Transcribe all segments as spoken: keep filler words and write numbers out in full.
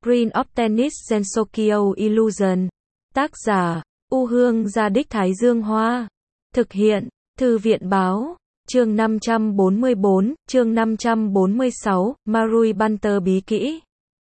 Green of Tennis Gensokyo Illusion. Tác giả, U Hương Gia Đích Thái Dương Hoa. Thực hiện, Thư viện Báo. Chương năm trăm bốn mươi bốn, chương năm trăm bốn mươi sáu, Marui Banter bí kỹ.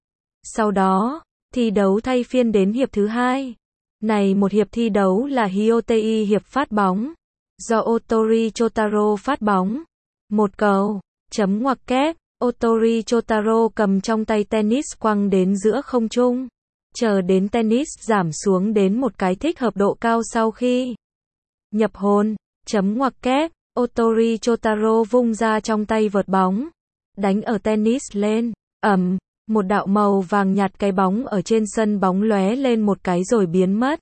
Sau đó, thi đấu thay phiên đến hiệp thứ hai. Này một hiệp thi đấu là Hyotei hiệp phát bóng. Do Otori Chotaro phát bóng. Một cầu, chấm ngoặc kép, Otori Chotaro cầm trong tay tennis quăng đến giữa không trung. Chờ đến tennis giảm xuống đến một cái thích hợp độ cao sau khi nhập hồn, chấm ngoặc kép, Otori Chotaro vung ra trong tay vợt bóng. Đánh ở tennis lên, ầm, một đạo màu vàng nhạt cái bóng ở trên sân bóng lóe lên một cái rồi biến mất.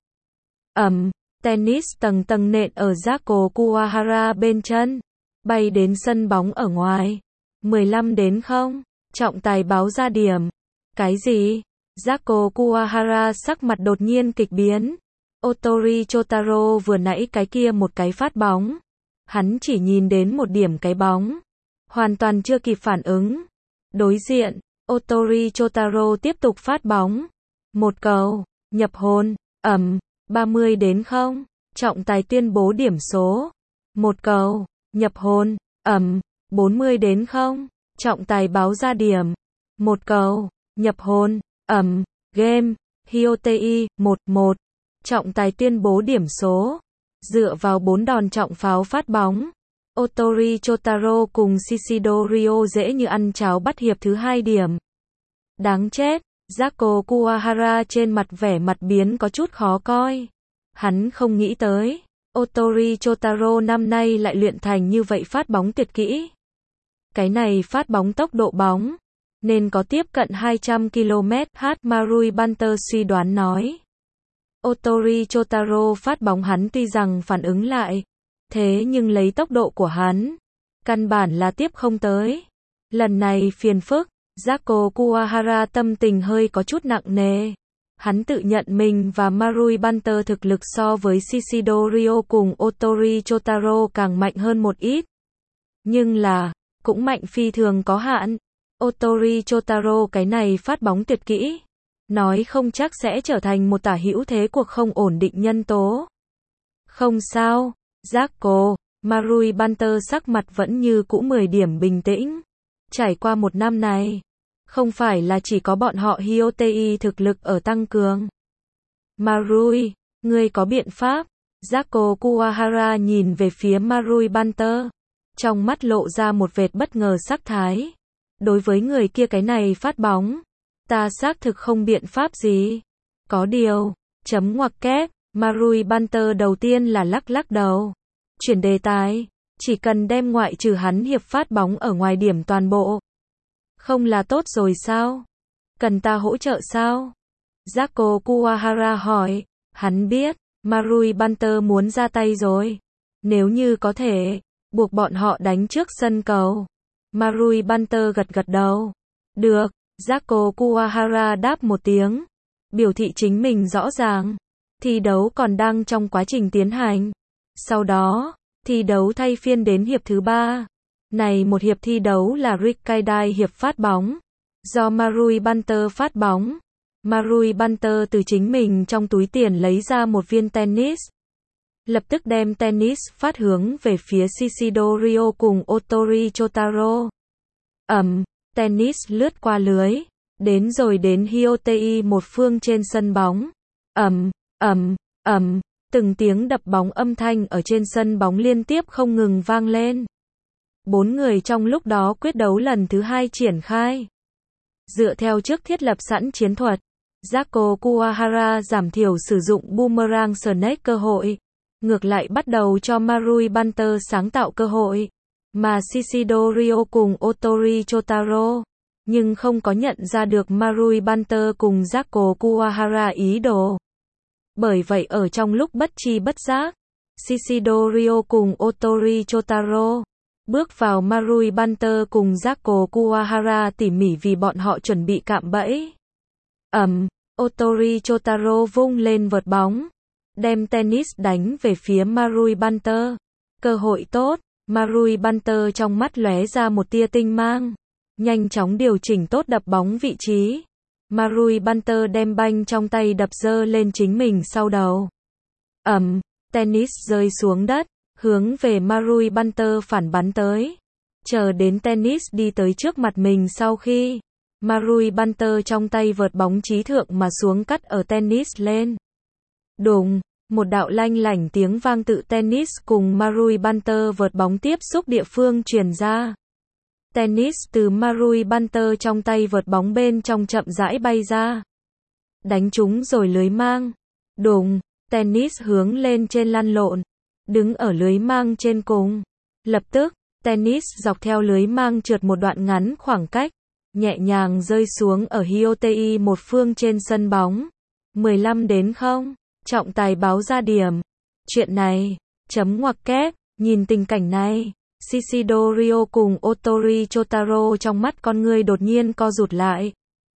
Ầm, tennis tầng tầng nện ở Zako Kuwahara bên chân, bay đến sân bóng ở ngoài. mười lăm đến không, trọng tài báo ra điểm. Cái gì? Zako Kuwahara sắc mặt đột nhiên kịch biến. Otori Chotaro vừa nãy cái kia một cái phát bóng. Hắn chỉ nhìn đến một điểm cái bóng. Hoàn toàn chưa kịp phản ứng. Đối diện, Otori Chotaro tiếp tục phát bóng. Một cầu, nhập hồn, ầm, ba mươi đến không. Trọng tài tuyên bố điểm số. Một cầu, nhập hồn, ầm, bốn mươi đến không. Trọng tài báo ra điểm. Một cầu, nhập hồn, ầm, game, Hyotei, một một. Trọng tài tuyên bố điểm số. Dựa vào bốn đòn trọng pháo phát bóng, Otori Chotaro cùng Shishido Ryo dễ như ăn cháo bắt hiệp thứ hai điểm. Đáng chết, Zako Kuwahara trên mặt vẻ mặt biến có chút khó coi. Hắn không nghĩ tới, Otori Chotaro năm nay lại luyện thành như vậy phát bóng tuyệt kỹ. Cái này phát bóng tốc độ bóng, nên có tiếp cận hai trăm ki lô mét h. Marui Banter suy đoán nói. Otori Chotaro phát bóng hắn tuy rằng phản ứng lại, thế nhưng lấy tốc độ của hắn, căn bản là tiếp không tới. Lần này phiền phức, Zako Kuwahara tâm tình hơi có chút nặng nề. Hắn tự nhận mình và Marui Banter thực lực so với Shishido Ryo cùng Otori Chotaro càng mạnh hơn một ít. Nhưng là, cũng mạnh phi thường có hạn. Otori Chotaro cái này phát bóng tuyệt kỹ, nói không chắc sẽ trở thành một tả hữu thế cuộc không ổn định nhân tố. Không sao, Zako, Marui Banter sắc mặt vẫn như cũ mười điểm bình tĩnh. Trải qua một năm này, không phải là chỉ có bọn họ Hyotei thực lực ở tăng cường. Marui, ngươi có biện pháp? Zako Kuwahara nhìn về phía Marui Banter, trong mắt lộ ra một vệt bất ngờ sắc thái. Đối với người kia cái này phát bóng, ta xác thực không biện pháp gì. Có điều, chấm ngoặc kép, Marui Banter đầu tiên là lắc lắc đầu. Chuyển đề tài, chỉ cần đem ngoại trừ hắn hiệp phát bóng ở ngoài điểm toàn bộ. Không là tốt rồi sao? Cần ta hỗ trợ sao? Zako Kuwahara hỏi, hắn biết, Marui Banter muốn ra tay rồi. Nếu như có thể, buộc bọn họ đánh trước sân cầu. Marui Banter gật gật đầu. Được. Zako Kuwahara đáp một tiếng, biểu thị chính mình rõ ràng. Thi đấu còn đang trong quá trình tiến hành. Sau đó, thi đấu thay phiên đến hiệp thứ ba. Này một hiệp thi đấu là Rikkaidai hiệp phát bóng. Do Marui Banter phát bóng, Marui Banter từ chính mình trong túi tiền lấy ra một viên tennis. Lập tức đem tennis phát hướng về phía Shishido Ryo cùng Otori Chotaro. Ẩm. Tennis lướt qua lưới, đến rồi đến Hyotei một phương trên sân bóng. Ầm, ầm, ầm, từng tiếng đập bóng âm thanh ở trên sân bóng liên tiếp không ngừng vang lên. Bốn người trong lúc đó quyết đấu lần thứ hai triển khai. Dựa theo trước thiết lập sẵn chiến thuật, Zako Kuwahara giảm thiểu sử dụng boomerang snake cơ hội, ngược lại bắt đầu cho Marui Banter sáng tạo cơ hội. Mà Shishido Ryo cùng Otori Chotaro, nhưng không có nhận ra được Marui Banter cùng Zako Kuwahara ý đồ. Bởi vậy ở trong lúc bất chi bất giác, Shishido Ryo cùng Otori Chotaro bước vào Marui Banter cùng Zako Kuwahara tỉ mỉ vì bọn họ chuẩn bị cạm bẫy. Ầm, Otori Chotaro vung lên vợt bóng, đem tennis đánh về phía Marui Banter. Cơ hội tốt. Marui Banter trong mắt lóe ra một tia tinh mang, nhanh chóng điều chỉnh tốt đập bóng vị trí. Marui Banter đem banh trong tay đập dơ lên chính mình sau đầu. Ầm, tennis rơi xuống đất, hướng về Marui Banter phản bắn tới. Chờ đến tennis đi tới trước mặt mình sau khi Marui Banter trong tay vợt bóng trí thượng mà xuống cắt ở tennis lên. Đùng, một đạo lanh lảnh tiếng vang tự tennis cùng Marui Banter vợt bóng tiếp xúc địa phương truyền ra. Tennis từ Marui Banter trong tay vợt bóng bên trong chậm rãi bay ra. Đánh trúng rồi lưới mang. Đùng, tennis hướng lên trên lăn lộn, đứng ở lưới mang trên cùng. Lập tức, tennis dọc theo lưới mang trượt một đoạn ngắn khoảng cách, nhẹ nhàng rơi xuống ở Hyotei một phương trên sân bóng. mười lăm đến không, trọng tài báo ra điểm. Chuyện này, chấm ngoặc kép, nhìn tình cảnh này, Shishido Ryo cùng Otori Chotaro trong mắt con người đột nhiên co rụt lại.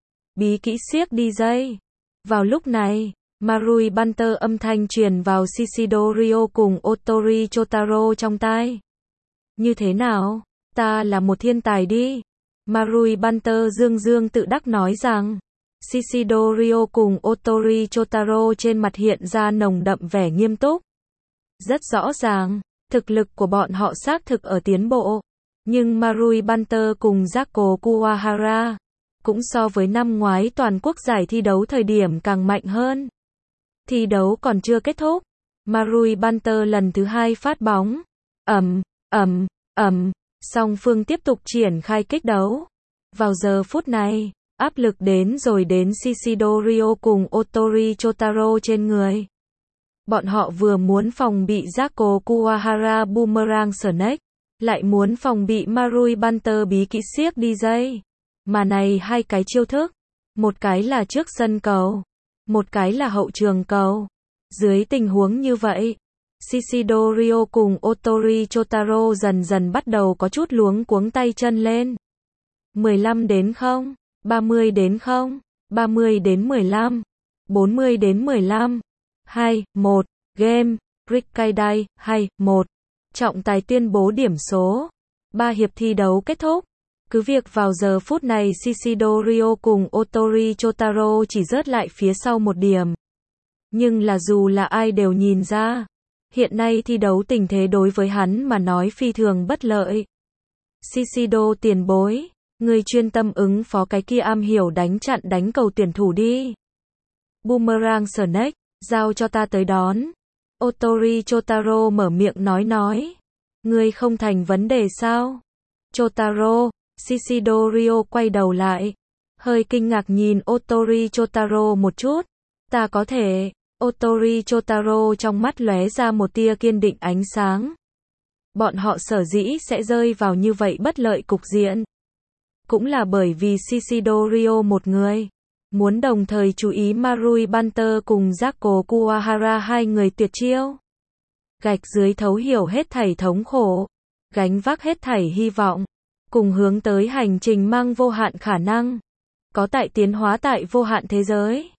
Bí kỹ siếc đi dây. Vào lúc này, Marui Banter âm thanh truyền vào Shishido Ryo cùng Otori Chotaro trong tai. Như thế nào? Ta là một thiên tài đi. Marui Banter dương dương tự đắc nói rằng. Shishido Ryo cùng Otori Chotaro trên mặt hiện ra nồng đậm vẻ nghiêm túc. Rất rõ ràng, thực lực của bọn họ xác thực ở tiến bộ. Nhưng Marui Banter cùng Jaco Kuwahara cũng so với năm ngoái toàn quốc giải thi đấu thời điểm càng mạnh hơn. Thi đấu còn chưa kết thúc. Marui Banter lần thứ hai phát bóng. Ầm, ầm, ầm, song phương tiếp tục triển khai kích đấu. Vào giờ phút này, áp lực đến rồi đến Shishido Ryo cùng Otori Chotaro trên người. Bọn họ vừa muốn phòng bị Jaco Kuwahara Boomerang Snake, lại muốn phòng bị Marui Banter bí kỹ siếc đi dây. Mà này hai cái chiêu thức, một cái là trước sân cầu, một cái là hậu trường cầu. Dưới tình huống như vậy, Shishido Ryo cùng Otori Chotaro dần dần bắt đầu có chút luống cuống tay chân lên. mười lăm đến không, ba mươi đến không, ba mươi đến mười lăm, bốn mươi đến mười lăm, hai, một, game, Rikkaidai, hai, một. Trọng tài tuyên bố điểm số. Ba hiệp thi đấu kết thúc. Cứ việc vào giờ phút này Shishido Ryo cùng Otori Chotaro chỉ rớt lại phía sau một điểm. Nhưng là dù là ai đều nhìn ra, hiện nay thi đấu tình thế đối với hắn mà nói phi thường bất lợi. Shishido tiền bối, người chuyên tâm ứng phó cái kia am hiểu đánh chặn đánh cầu tuyển thủ đi. Boomerang Snake, giao cho ta tới đón. Otori Chotaro mở miệng nói nói. Ngươi không thành vấn đề sao? Chotaro, Shishido Ryo quay đầu lại, hơi kinh ngạc nhìn Otori Chotaro một chút. Ta có thể. Otori Chotaro trong mắt lóe ra một tia kiên định ánh sáng. Bọn họ sở dĩ sẽ rơi vào như vậy bất lợi cục diện, cũng là bởi vì Shishido Ryo một người muốn đồng thời chú ý Marui Banter cùng Jaco Kuwahara hai người tuyệt chiêu. Gạch dưới thấu hiểu hết thảy thống khổ, gánh vác hết thảy hy vọng, cùng hướng tới hành trình mang vô hạn khả năng, có tại tiến hóa tại vô hạn thế giới.